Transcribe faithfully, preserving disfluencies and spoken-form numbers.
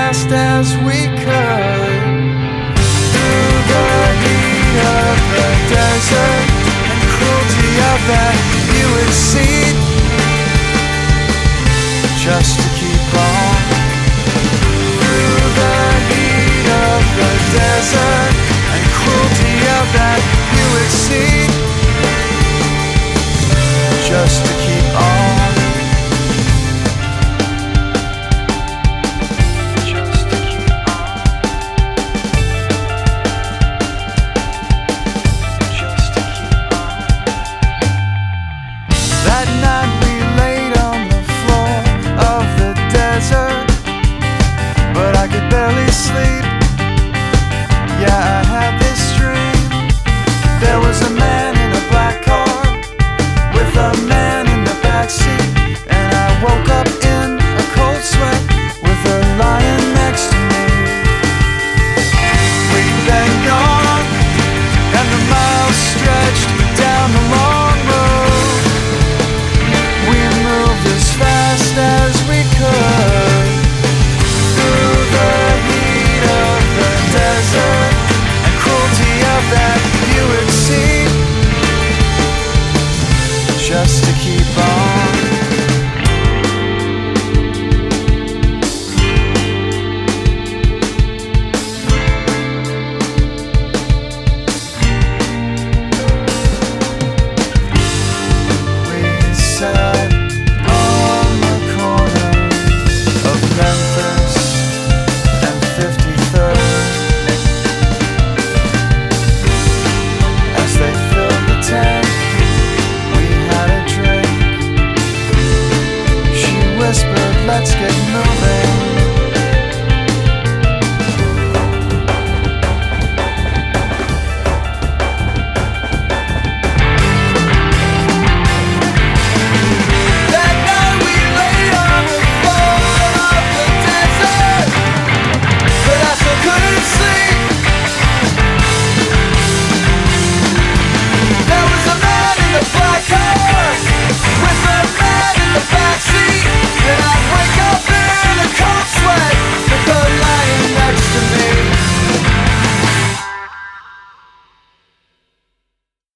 fast as we could through the heat of the desert and cruelty of that you had seen, just to keep on through the heat of the desert and cruelty of that you had seen, just to keep on. That night we laid on the floor of the desert, but I could barely sleep. Yeah, I had this dream. There was a man in a black car with a man in the backseat, and I woke up in a cold sweat with a lion next to me. We'd been gone, and the miles stretched down the long road. We moved as fast as we could through the heat of the desert and cruelty of that you had seen, just to keep on. We sat on the corner of Memphis and fifty-third as they filled the tank. We had a drink. She whispered, "Let's get moving."